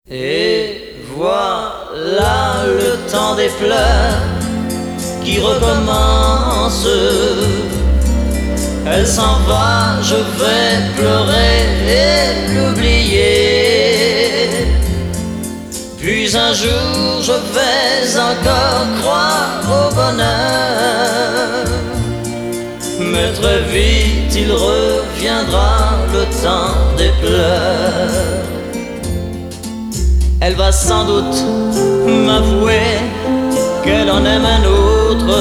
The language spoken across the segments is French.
Et voilà le temps des pleurs qui recommence. Elle s'en va, je vais pleurer et l'oublier. Puis un jour je vais encore croire au bonheur. Mais très vite il reviendra le temps des pleurs. Elle va sans doute m'avouer qu'elle en aime un autre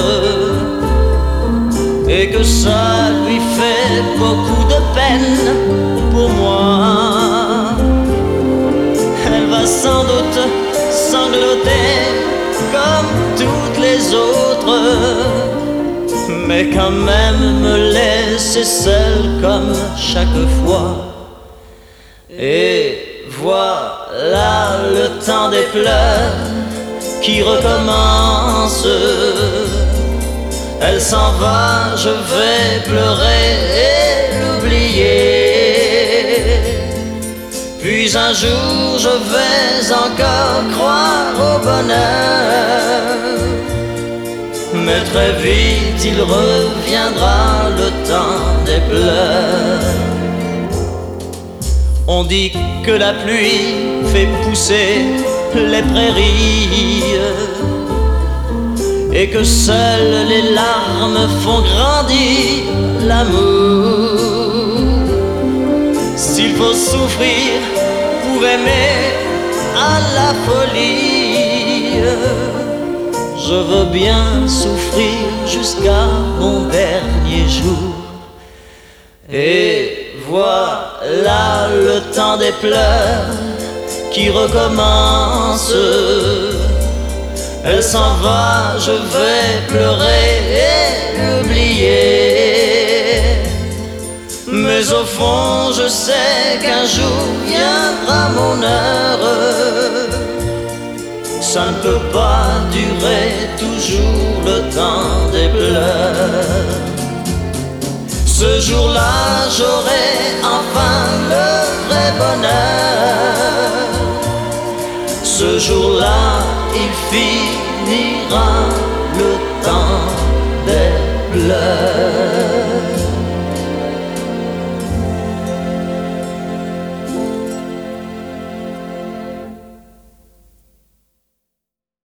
et que ça lui fait beaucoup de peine pour moi. Elle va sans doute sangloter comme toutes les autres, mais quand même me laisser seule comme chaque fois. Et voilà le temps des pleurs qui recommence. Elle s'en va, je vais pleurer et l'oublier. Puis un jour je vais encore croire au bonheur. Mais très vite il reviendra le temps des pleurs. On dit que la pluie fait pousser les prairies et que seules les larmes font grandir l'amour. S'il faut souffrir pour aimer à la folie, je veux bien souffrir jusqu'à mon dernier jour. Et voilà le temps des pleurs qui recommence. Elle s'en va, je vais pleurer et l'oublier. Mais au fond je sais qu'un jour viendra mon heure. Ça ne peut pas durer toujours le temps des pleurs. Ce jour-là, j'aurai enfin le vrai bonheur. Ce jour-là, il finira